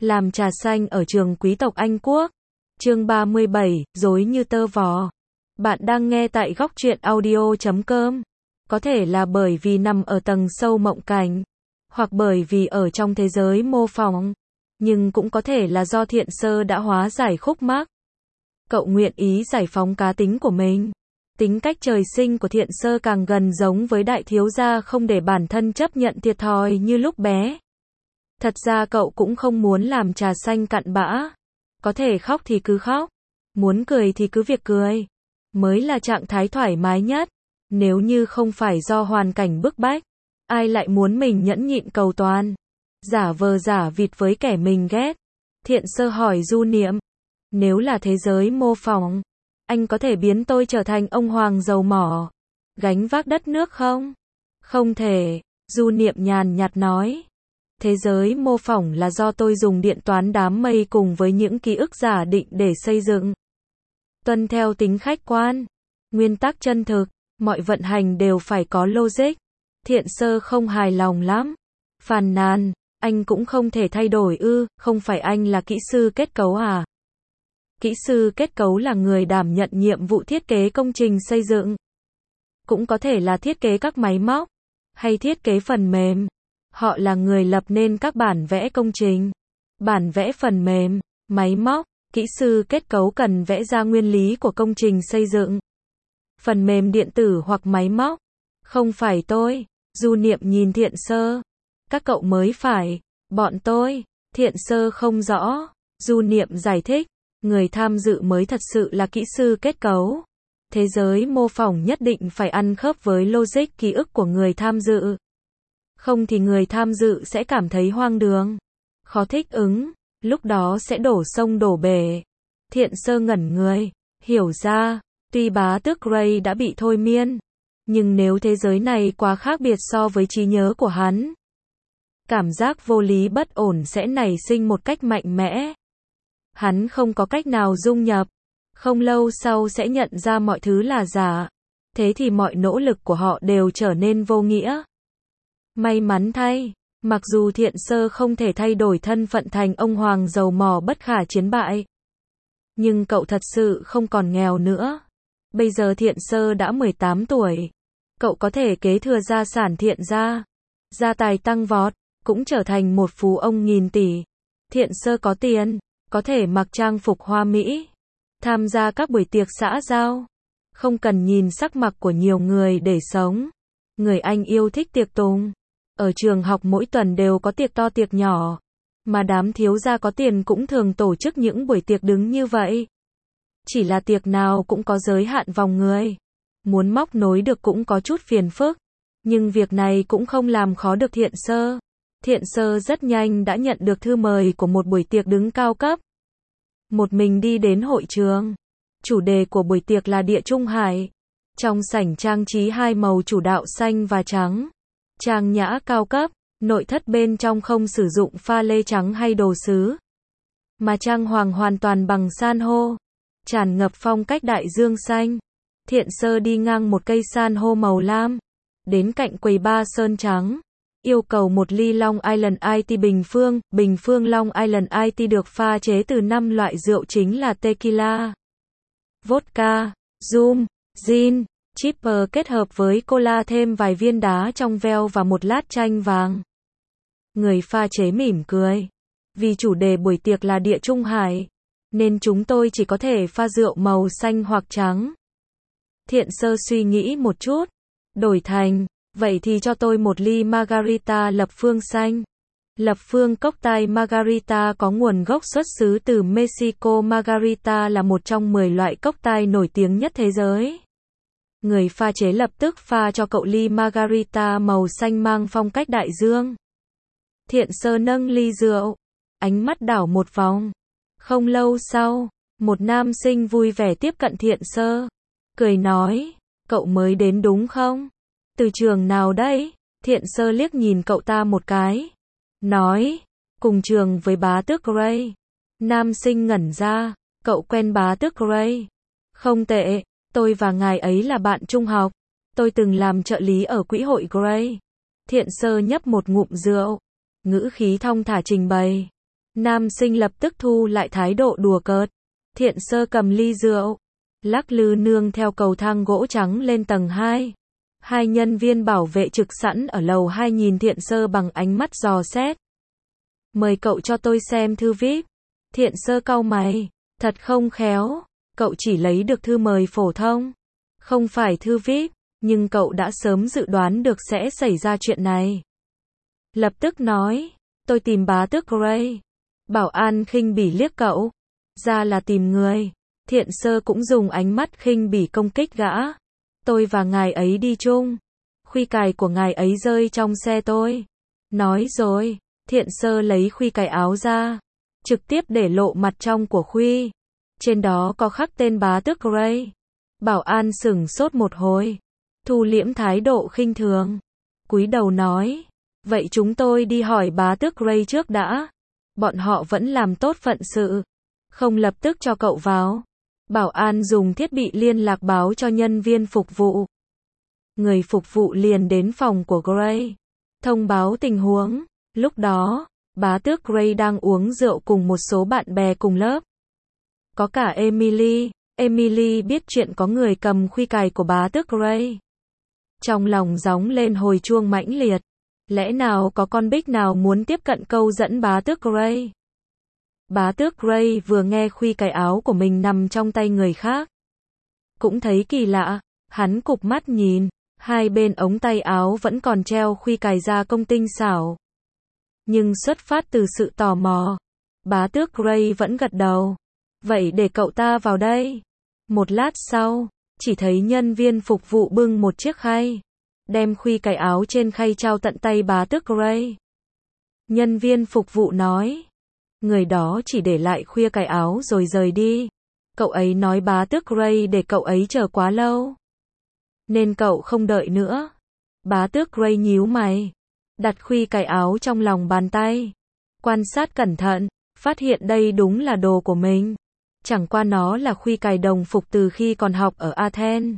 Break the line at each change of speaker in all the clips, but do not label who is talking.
Làm trà xanh ở trường quý tộc Anh Quốc. Chương 37, rối như tơ vò. Bạn đang nghe tại góc truyện audio.com. Có thể là bởi vì nằm ở tầng sâu mộng cảnh, hoặc bởi vì ở trong thế giới mô phỏng, nhưng cũng có thể là do Thiện Sơ đã hóa giải khúc mắc. Cậu nguyện ý giải phóng cá tính của mình. Tính cách trời sinh của Thiện Sơ càng gần giống với đại thiếu gia, không để bản thân chấp nhận thiệt thòi như lúc bé. Thật ra cậu cũng không muốn làm trà xanh cặn bã. Có thể khóc thì cứ khóc, muốn cười thì cứ việc cười, mới là trạng thái thoải mái nhất. Nếu như không phải do hoàn cảnh bức bách, ai lại muốn mình nhẫn nhịn cầu toàn, giả vờ giả vịt với kẻ mình ghét. Thiện Sơ hỏi Du Niệm, nếu là thế giới mô phỏng, anh có thể biến tôi trở thành ông hoàng dầu mỏ, gánh vác đất nước không? Không thể, Du Niệm nhàn nhạt nói. Thế giới mô phỏng là do tôi dùng điện toán đám mây cùng với những ký ức giả định để xây dựng. Tuân theo tính khách quan, nguyên tắc chân thực, mọi vận hành đều phải có logic. Thiện Sơ không hài lòng lắm. Phàn nàn, anh cũng không thể thay đổi ư, không phải anh là kỹ sư kết cấu à? Kỹ sư kết cấu là người đảm nhận nhiệm vụ thiết kế công trình xây dựng. Cũng có thể là thiết kế các máy móc, hay thiết kế phần mềm. Họ là người lập nên các bản vẽ công trình, bản vẽ phần mềm, máy móc. Kỹ sư kết cấu cần vẽ ra nguyên lý của công trình xây dựng. Phần mềm điện tử hoặc máy móc. Không phải tôi. Du Niệm nhìn Thiện Sơ. Các cậu mới phải. Bọn tôi. Thiện Sơ không rõ. Du Niệm giải thích. Người tham dự mới thật sự là kỹ sư kết cấu. Thế giới mô phỏng nhất định phải ăn khớp với logic ký ức của người tham dự. Không thì người tham dự sẽ cảm thấy hoang đường, khó thích ứng, lúc đó sẽ đổ sông đổ bể. Thiện Sơ ngẩn người, hiểu ra, tuy bá tước Gray đã bị thôi miên, nhưng nếu thế giới này quá khác biệt so với trí nhớ của hắn, cảm giác vô lý bất ổn sẽ nảy sinh một cách mạnh mẽ. Hắn không có cách nào dung nhập, không lâu sau sẽ nhận ra mọi thứ là giả. Thế thì mọi nỗ lực của họ đều trở nên vô nghĩa. May mắn thay, mặc dù Thiện Sơ không thể thay đổi thân phận thành ông hoàng dầu mỏ bất khả chiến bại, nhưng cậu thật sự không còn nghèo nữa. Bây giờ Thiện Sơ đã 18 tuổi. Cậu có thể kế thừa gia sản Thiện gia. Gia tài tăng vọt, cũng trở thành một phú ông nghìn tỷ. Thiện Sơ có tiền, có thể mặc trang phục hoa mỹ, tham gia các buổi tiệc xã giao, không cần nhìn sắc mặt của nhiều người để sống. Người Anh yêu thích tiệc tùng. Ở trường học mỗi tuần đều có tiệc to tiệc nhỏ, mà đám thiếu gia có tiền cũng thường tổ chức những buổi tiệc đứng như vậy. Chỉ là tiệc nào cũng có giới hạn vòng người. Muốn móc nối được cũng có chút phiền phức, nhưng việc này cũng không làm khó được Thiện Sơ. Thiện Sơ rất nhanh đã nhận được thư mời của một buổi tiệc đứng cao cấp. Một mình đi đến hội trường. Chủ đề của buổi tiệc là Địa Trung Hải. Trong sảnh trang trí hai màu chủ đạo xanh và trắng. Trang nhã cao cấp, nội thất bên trong không sử dụng pha lê trắng hay đồ sứ, mà trang hoàng hoàn toàn bằng san hô, tràn ngập phong cách đại dương xanh. Thiện Sơ đi ngang một cây san hô màu lam, đến cạnh quầy bar sơn trắng, yêu cầu một ly Long Island Iced bình phương Long Island Iced được pha chế từ 5 loại rượu chính là tequila, vodka, rum, gin, chipper kết hợp với cola, thêm vài viên đá trong veo và một lát chanh vàng. Người pha chế mỉm cười. Vì chủ đề buổi tiệc là Địa Trung Hải, nên chúng tôi chỉ có thể pha rượu màu xanh hoặc trắng. Thiện Sơ suy nghĩ một chút, đổi thành, vậy thì cho tôi một ly margarita lập phương xanh. Lập phương cocktail margarita có nguồn gốc xuất xứ từ Mexico. Margarita là một trong 10 loại cocktail nổi tiếng nhất thế giới. Người pha chế lập tức pha cho cậu ly margarita màu xanh mang phong cách đại dương. Thiện Sơ nâng ly rượu, ánh mắt đảo một vòng. Không lâu sau, một nam sinh vui vẻ tiếp cận Thiện Sơ, cười nói, cậu mới đến đúng không? Từ trường nào đấy? Thiện Sơ liếc nhìn cậu ta một cái, nói, cùng trường với bá tước Gray. Nam sinh ngẩn ra, cậu quen bá tước Gray? Không tệ. Tôi và ngài ấy là bạn trung học. Tôi từng làm trợ lý ở quỹ hội Gray. Thiện Sơ nhấp một ngụm rượu, ngữ khí thong thả trình bày. Nam sinh lập tức thu lại thái độ đùa cợt. Thiện Sơ cầm ly rượu, lắc lư nương theo cầu thang gỗ trắng lên tầng 2. Hai nhân viên bảo vệ trực sẵn ở lầu 2 nhìn Thiện Sơ bằng ánh mắt dò xét. Mời cậu cho tôi xem thư VIP. Thiện Sơ cau mày, thật không khéo, cậu chỉ lấy được thư mời phổ thông, không phải thư VIP, nhưng cậu đã sớm dự đoán được sẽ xảy ra chuyện này. Lập tức nói, tôi tìm bá tước Gray. Bảo an khinh bỉ liếc cậu, ra là tìm người. Thiện Sơ cũng dùng ánh mắt khinh bỉ công kích gã. Tôi và ngài ấy đi chung. Khuy cài của ngài ấy rơi trong xe tôi. Nói rồi, Thiện Sơ lấy khuy cài áo ra, trực tiếp để lộ mặt trong của khuy. Trên đó có khắc tên bá tước Gray. Bảo an sửng sốt một hồi, thu liễm thái độ khinh thường, cúi đầu nói, vậy chúng tôi đi hỏi bá tước Gray trước đã. Bọn họ vẫn làm tốt phận sự, không lập tức cho cậu vào. Bảo an dùng thiết bị liên lạc báo cho nhân viên phục vụ. Người phục vụ liền đến phòng của Gray, thông báo tình huống. Lúc đó, bá tước Gray đang uống rượu cùng một số bạn bè cùng lớp. Có cả Emily. Emily biết chuyện có người cầm khuy cài của bá tước Gray. Trong lòng gióng lên hồi chuông mãnh liệt. Lẽ nào có con bích nào muốn tiếp cận câu dẫn bá tước Gray? Bá tước Gray vừa nghe khuy cài áo của mình nằm trong tay người khác, cũng thấy kỳ lạ, hắn cụp mắt nhìn, hai bên ống tay áo vẫn còn treo khuy cài gia công tinh xảo. Nhưng xuất phát từ sự tò mò, bá tước Gray vẫn gật đầu. Vậy để cậu ta vào đây. Một lát sau, chỉ thấy nhân viên phục vụ bưng một chiếc khay, đem khuy cài áo trên khay trao tận tay bá tước Gray. Nhân viên phục vụ nói, người đó chỉ để lại khuy cài áo rồi rời đi. Cậu ấy nói bá tước Gray để cậu ấy chờ quá lâu, nên cậu không đợi nữa. Bá tước Gray nhíu mày, đặt khuy cài áo trong lòng bàn tay, quan sát cẩn thận, phát hiện đây đúng là đồ của mình. Chẳng qua nó là khuy cài đồng phục từ khi còn học ở Athens.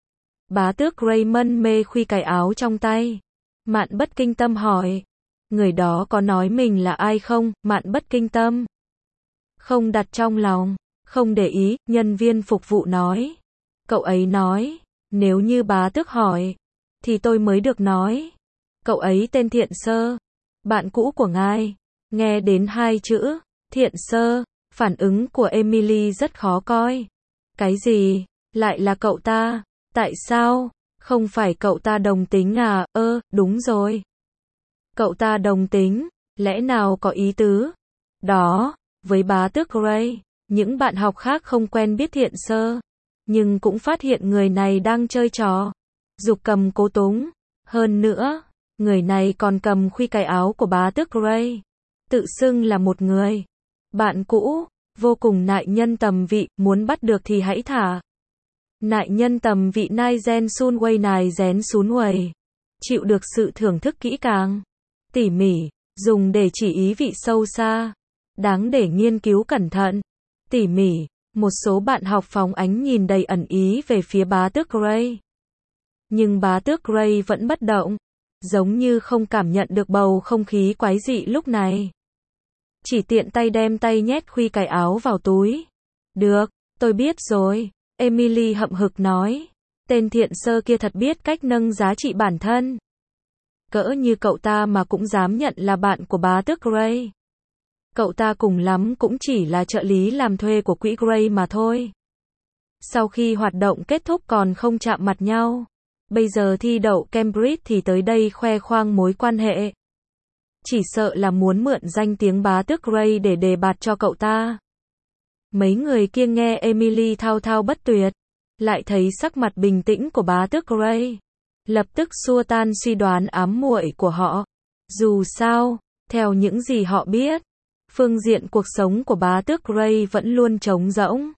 Bá tước Gray mân mê khuy cài áo trong tay. Mạn Bất Kinh Tâm hỏi, người đó có nói mình là ai không? Mạn Bất Kinh Tâm không đặt trong lòng, không để ý. Nhân viên phục vụ nói, cậu ấy nói, nếu như bá tước hỏi, thì tôi mới được nói. Cậu ấy tên Thiện Sơ, bạn cũ của ngài. Nghe đến hai chữ Thiện Sơ, phản ứng của Emily rất khó coi. Cái gì? Lại là cậu ta? Tại sao? Không phải cậu ta đồng tính à? Đúng rồi. Cậu ta đồng tính, lẽ nào có ý tứ? Đó, với bá tước Gray, những bạn học khác không quen biết Thiện Sơ, nhưng cũng phát hiện người này đang chơi trò giục cầm cố túng. Hơn nữa, người này còn cầm khuy cài áo của bá tước Gray, tự xưng là một người bạn cũ, vô cùng nại nhân tầm vị, muốn bắt được thì hãy thả. Nại nhân tầm vị nai gen sun wei nai gen sun wei. Chịu được sự thưởng thức kỹ càng, tỉ mỉ, dùng để chỉ ý vị sâu xa, đáng để nghiên cứu cẩn thận, tỉ mỉ. Một số bạn học phóng ánh nhìn đầy ẩn ý về phía bá tước Gray. Nhưng bá tước Gray vẫn bất động, giống như không cảm nhận được bầu không khí quái dị lúc này. Chỉ tiện tay đem tay nhét khuy cài áo vào túi. Được, tôi biết rồi. Emily hậm hực nói. Tên Thiện Sơ kia thật biết cách nâng giá trị bản thân. Cỡ như cậu ta mà cũng dám nhận là bạn của bá tước Gray. Cậu ta cùng lắm cũng chỉ là trợ lý làm thuê của quỹ Gray mà thôi. Sau khi hoạt động kết thúc còn không chạm mặt nhau. Bây giờ thi đậu Cambridge thì tới đây khoe khoang mối quan hệ. Chỉ sợ là muốn mượn danh tiếng bá tước Gray để đề bạt cho cậu ta. Mấy người kia nghe Emily thao thao bất tuyệt, lại thấy sắc mặt bình tĩnh của bá tước Gray, lập tức xua tan suy đoán ám muội của họ. Dù sao, theo những gì họ biết, phương diện cuộc sống của bá tước Gray vẫn luôn trống rỗng.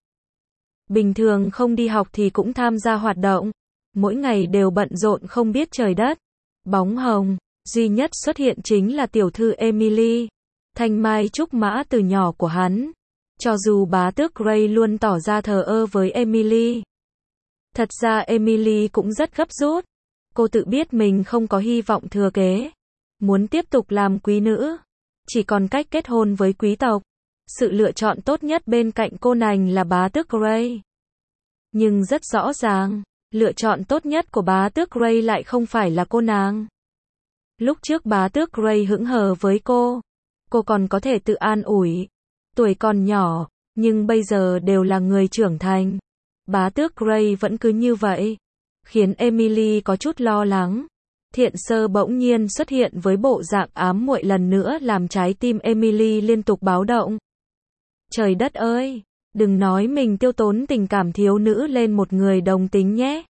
Bình thường không đi học thì cũng tham gia hoạt động, mỗi ngày đều bận rộn không biết trời đất. Bóng hồng duy nhất xuất hiện chính là tiểu thư Emily, thanh mai trúc mã từ nhỏ của hắn. Cho dù bá tước Gray luôn tỏ ra thờ ơ với Emily, thật ra Emily cũng rất gấp rút. Cô tự biết mình không có hy vọng thừa kế, muốn tiếp tục làm quý nữ, chỉ còn cách kết hôn với quý tộc. Sự lựa chọn tốt nhất bên cạnh cô nàng là bá tước Grey. Nhưng rất rõ ràng, lựa chọn tốt nhất của bá tước Grey lại không phải là cô nàng. Lúc trước bá tước Grey hững hờ với cô còn có thể tự an ủi. Tuổi còn nhỏ, nhưng bây giờ đều là người trưởng thành. Bá tước Grey vẫn cứ như vậy, khiến Emily có chút lo lắng. Thiện Sơ bỗng nhiên xuất hiện với bộ dạng ám muội lần nữa làm trái tim Emily liên tục báo động. Trời đất ơi, đừng nói mình tiêu tốn tình cảm thiếu nữ lên một người đồng tính nhé.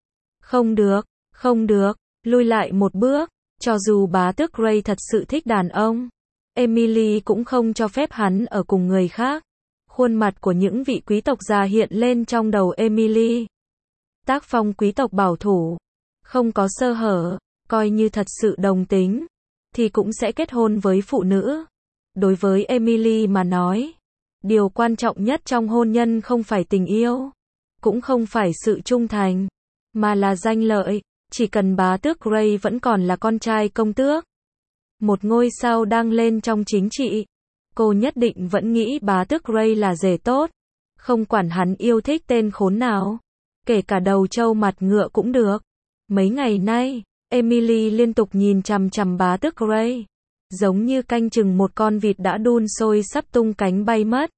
Không được, không được, lùi lại một bước, cho dù bá tước Grey thật sự thích đàn ông, Emily cũng không cho phép hắn ở cùng người khác. Khuôn mặt của những vị quý tộc già hiện lên trong đầu Emily. Tác phong quý tộc bảo thủ, không có sơ hở, coi như thật sự đồng tính, thì cũng sẽ kết hôn với phụ nữ. Đối với Emily mà nói, điều quan trọng nhất trong hôn nhân không phải tình yêu, cũng không phải sự trung thành, mà là danh lợi. Chỉ cần bá tước Grey vẫn còn là con trai công tước, một ngôi sao đang lên trong chính trị, cô nhất định vẫn nghĩ bá tước Grey là rể tốt, không quản hắn yêu thích tên khốn nào, kể cả đầu trâu mặt ngựa cũng được. Mấy ngày nay, Emily liên tục nhìn chằm chằm bá tước Grey, giống như canh chừng một con vịt đã đun sôi sắp tung cánh bay mất.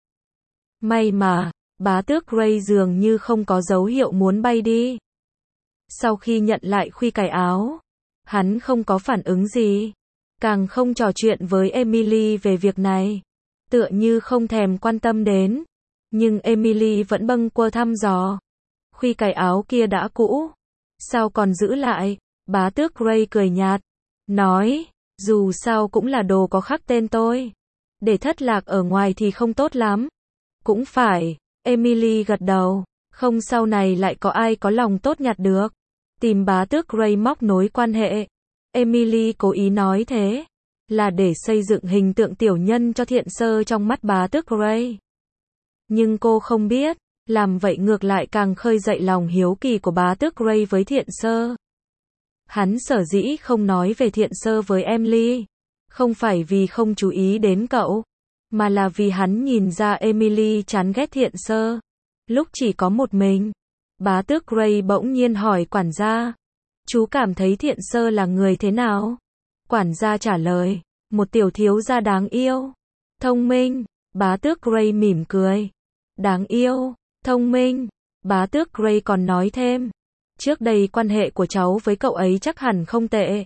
May mà, bá tước Grey dường như không có dấu hiệu muốn bay đi. Sau khi nhận lại khuy cài áo, hắn không có phản ứng gì, càng không trò chuyện với Emily về việc này, tựa như không thèm quan tâm đến. Nhưng Emily vẫn bâng quơ thăm dò. Khuy cài áo kia đã cũ, sao còn giữ lại? Bá tước Grey cười nhạt, nói, dù sao cũng là đồ có khắc tên tôi, để thất lạc ở ngoài thì không tốt lắm. Cũng phải, Emily gật đầu, không sau này lại có ai có lòng tốt nhặt được. Tìm bá tước Grey móc nối quan hệ. Emily cố ý nói thế, là để xây dựng hình tượng tiểu nhân cho Thiện Sơ trong mắt bá tước Grey. Nhưng cô không biết, làm vậy ngược lại càng khơi dậy lòng hiếu kỳ của bá tước Grey với Thiện Sơ. Hắn sở dĩ không nói về Thiện Sơ với Emily, không phải vì không chú ý đến cậu, mà là vì hắn nhìn ra Emily chán ghét Thiện Sơ. Lúc chỉ có một mình, bá tước Grey bỗng nhiên hỏi quản gia, chú cảm thấy Thiện Sơ là người thế nào? Quản gia trả lời, một tiểu thiếu gia đáng yêu, thông minh. Bá tước Grey mỉm cười, đáng yêu, thông minh. Bá tước Grey còn nói thêm, trước đây quan hệ của cháu với cậu ấy chắc hẳn không tệ.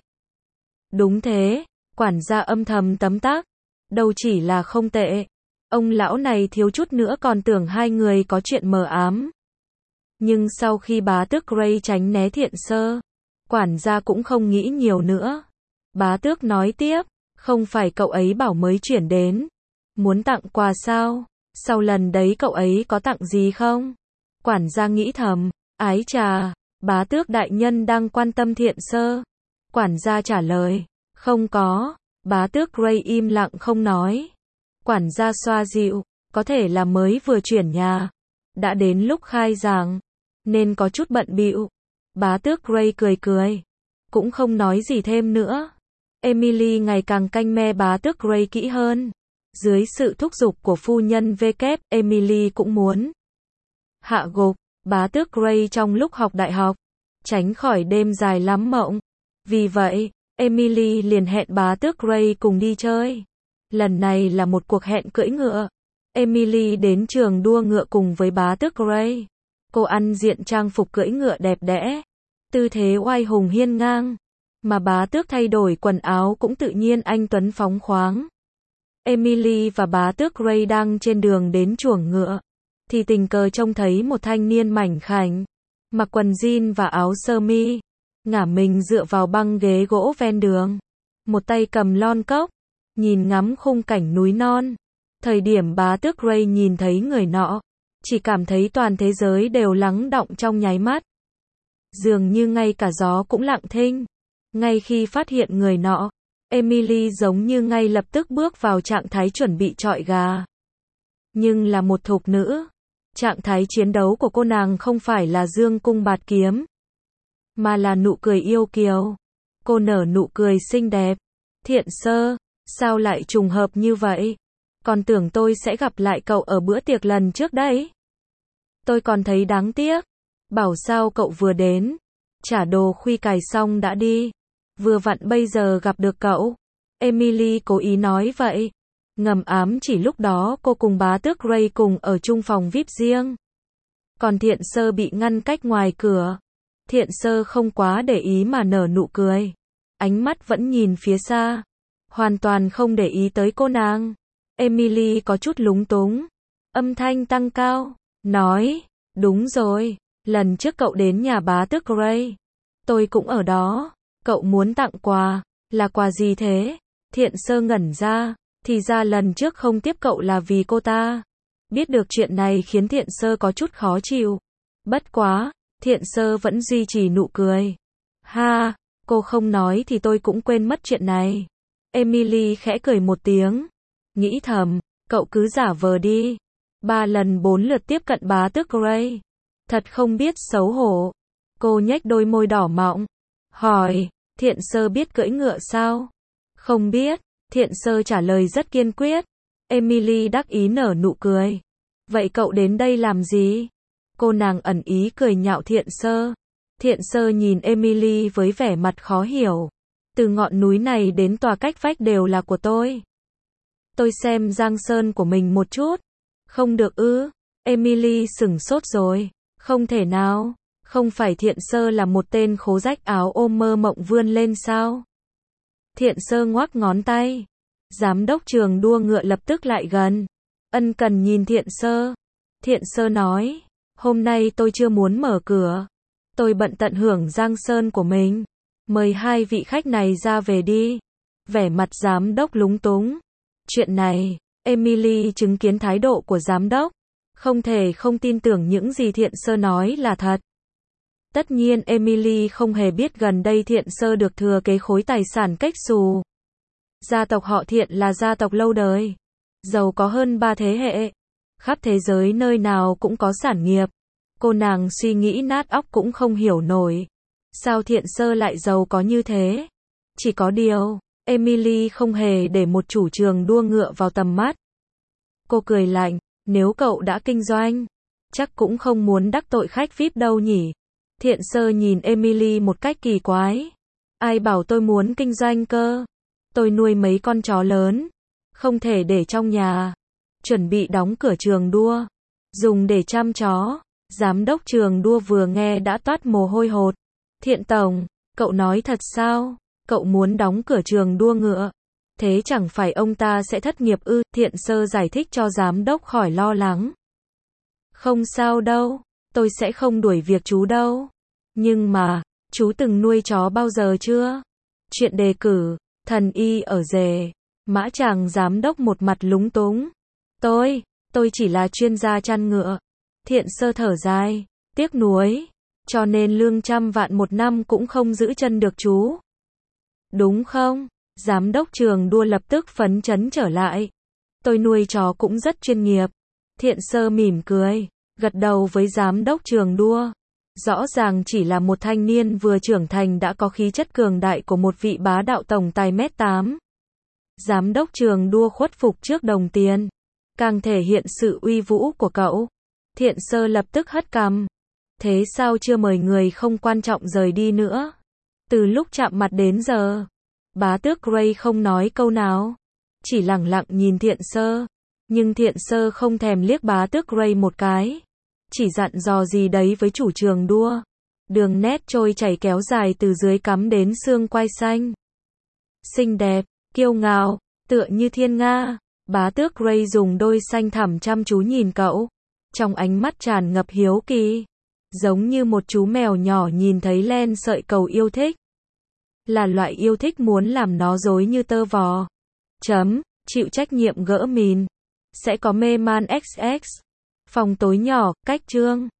Đúng thế, quản gia âm thầm tấm tắc, đâu chỉ là không tệ, ông lão này thiếu chút nữa còn tưởng hai người có chuyện mờ ám. Nhưng sau khi bá tước Grey tránh né Thiện Sơ, quản gia cũng không nghĩ nhiều nữa. Bá tước nói tiếp, không phải cậu ấy bảo mới chuyển đến, muốn tặng quà sao? Sau lần đấy cậu ấy có tặng gì không? Quản gia nghĩ thầm, ái chà, bá tước đại nhân đang quan tâm Thiện Sơ. Quản gia trả lời, không có. Bá tước Grey im lặng không nói. Quản gia xoa dịu, có thể là mới vừa chuyển nhà, đã đến lúc khai giảng, nên có chút bận bịu. Bá tước Grey cười cười, cũng không nói gì thêm nữa. Emily ngày càng canh me bá tước Grey kỹ hơn. Dưới sự thúc giục của phu nhân W, Emily cũng muốn hạ gục bá tước Grey trong lúc học đại học, tránh khỏi đêm dài lắm mộng. Vì vậy, Emily liền hẹn bá tước Grey cùng đi chơi. Lần này là một cuộc hẹn cưỡi ngựa. Emily đến trường đua ngựa cùng với bá tước Grey. Cô ăn diện trang phục cưỡi ngựa đẹp đẽ, tư thế oai hùng hiên ngang, mà bá tước thay đổi quần áo cũng tự nhiên anh tuấn phóng khoáng. Emily và bá tước Grey đang trên đường đến chuồng ngựa, thì tình cờ trông thấy một thanh niên mảnh khảnh, mặc quần jean và áo sơ mi, ngả mình dựa vào băng ghế gỗ ven đường, một tay cầm lon cốc, nhìn ngắm khung cảnh núi non. Thời điểm bá tước Grey nhìn thấy người nọ, chỉ cảm thấy toàn thế giới đều lắng đọng trong nháy mắt. Dường như ngay cả gió cũng lặng thinh. Ngay khi phát hiện người nọ, Emily giống như ngay lập tức bước vào trạng thái chuẩn bị chọi gà. Nhưng là một thục nữ, trạng thái chiến đấu của cô nàng không phải là dương cung bạt kiếm, mà là nụ cười yêu kiều. Cô nở nụ cười xinh đẹp. Thiện Sơ, Sao lại trùng hợp như vậy? Còn tưởng tôi sẽ gặp lại cậu ở bữa tiệc lần trước đấy. Tôi còn thấy đáng tiếc. Bảo sao cậu vừa đến. Trả đồ khuy cài xong đã đi. Vừa vặn bây giờ gặp được cậu. Emily cố ý nói vậy. Ngầm ám chỉ lúc đó cô cùng bá tước Gray cùng ở chung phòng VIP riêng. Còn Thiện Sơ bị ngăn cách ngoài cửa. Thiện Sơ không quá để ý mà nở nụ cười. Ánh mắt vẫn nhìn phía xa. Hoàn toàn không để ý tới cô nàng. Emily có chút lúng túng. Âm thanh tăng cao. Nói, đúng rồi. Lần trước cậu đến nhà bá tước Gray. Tôi cũng ở đó. Cậu muốn tặng quà. Là quà gì thế? Thiện Sơ ngẩn ra. Thì ra lần trước không tiếp cậu là vì cô ta. Biết được chuyện này khiến Thiện Sơ có chút khó chịu. Bất quá, Thiện Sơ vẫn duy trì nụ cười. Ha, cô không nói thì tôi cũng quên mất chuyện này. Emily khẽ cười một tiếng. Nghĩ thầm, cậu cứ giả vờ đi. 3 lần 4 lượt tiếp cận bá tước Gray. Thật không biết xấu hổ. Cô nhếch đôi môi đỏ mọng. Hỏi, Thiện Sơ biết cưỡi ngựa sao? Không biết. Thiện Sơ trả lời rất kiên quyết. Emily đắc ý nở nụ cười. Vậy cậu đến đây làm gì? Cô nàng ẩn ý cười nhạo Thiện Sơ. Thiện Sơ nhìn Emily với vẻ mặt khó hiểu. Từ ngọn núi này đến tòa cách vách đều là của tôi. Tôi xem giang sơn của mình một chút. Không được ư? Emily sửng sốt rồi. Không thể nào. Không phải Thiện Sơ là một tên khố rách áo ôm mơ mộng vươn lên sao? Thiện Sơ ngoắc ngón tay. Giám đốc trường đua ngựa lập tức lại gần. Ân cần nhìn Thiện Sơ. Thiện Sơ nói, hôm nay tôi chưa muốn mở cửa. Tôi bận tận hưởng giang sơn của mình. Mời 2 vị khách này ra về đi. Vẻ mặt giám đốc lúng túng. Chuyện này, Emily chứng kiến thái độ của giám đốc. Không thể không tin tưởng những gì Thiện Sơ nói là thật. Tất nhiên Emily không hề biết gần đây Thiện Sơ được thừa kế khối tài sản cách xù. Gia tộc họ Thiện là gia tộc lâu đời. Giàu có hơn 3 thế hệ. Khắp thế giới nơi nào cũng có sản nghiệp. Cô nàng suy nghĩ nát óc cũng không hiểu nổi. Sao Thiện Sơ lại giàu có như thế? Chỉ có điều, Emily không hề để một chủ trường đua ngựa vào tầm mắt. Cô cười lạnh, nếu cậu đã kinh doanh, chắc cũng không muốn đắc tội khách VIP đâu nhỉ? Thiện Sơ nhìn Emily một cách kỳ quái. Ai bảo tôi muốn kinh doanh cơ? Tôi nuôi mấy con chó lớn, không thể để trong nhà. Chuẩn bị đóng cửa trường đua, dùng để chăm chó. Giám đốc trường đua vừa nghe đã toát mồ hôi hột. Thiện tổng, cậu nói thật sao? Cậu muốn đóng cửa trường đua ngựa? Thế chẳng phải ông ta sẽ thất nghiệp ư? Thiện Sơ giải thích cho giám đốc khỏi lo lắng. Không sao đâu, tôi sẽ không đuổi việc chú đâu. Nhưng mà, chú từng nuôi chó bao giờ chưa? Chuyện đề cử, thần y ở rể. Mã chàng giám đốc một mặt lúng túng. Tôi chỉ là chuyên gia chăn ngựa. Thiện Sơ thở dài, tiếc nuối. Cho nên lương 100 vạn một năm cũng không giữ chân được chú. Đúng không? Giám đốc trường đua lập tức phấn chấn trở lại. Tôi nuôi chó cũng rất chuyên nghiệp. Thiện Sơ mỉm cười, gật đầu với giám đốc trường đua. Rõ ràng chỉ là một thanh niên vừa trưởng thành đã có khí chất cường đại của một vị bá đạo tổng tài 1m8. Giám đốc trường đua khuất phục trước đồng tiền, càng thể hiện sự uy vũ của cậu. Thiện Sơ lập tức hất cằm. Thế sao chưa mời người không quan trọng rời đi nữa? Từ lúc chạm mặt đến giờ, bá tước Gray không nói câu nào, chỉ lẳng lặng nhìn Thiện Sơ. Nhưng Thiện Sơ không thèm liếc bá tước Gray một cái, chỉ dặn dò gì đấy với chủ trường đua. Đường nét trôi chảy kéo dài từ dưới cắm đến xương quai xanh. Xinh đẹp, kiêu ngạo, tựa như thiên nga. Bá tước Gray dùng đôi xanh thẳm chăm chú nhìn cậu, trong ánh mắt tràn ngập hiếu kỳ, giống như một chú mèo nhỏ nhìn thấy len sợi cầu yêu thích. Là loại yêu thích muốn làm nó rối như tơ vò. Chịu trách nhiệm gỡ mìn. Sẽ có mê man XX. Phòng tối nhỏ, cách chương.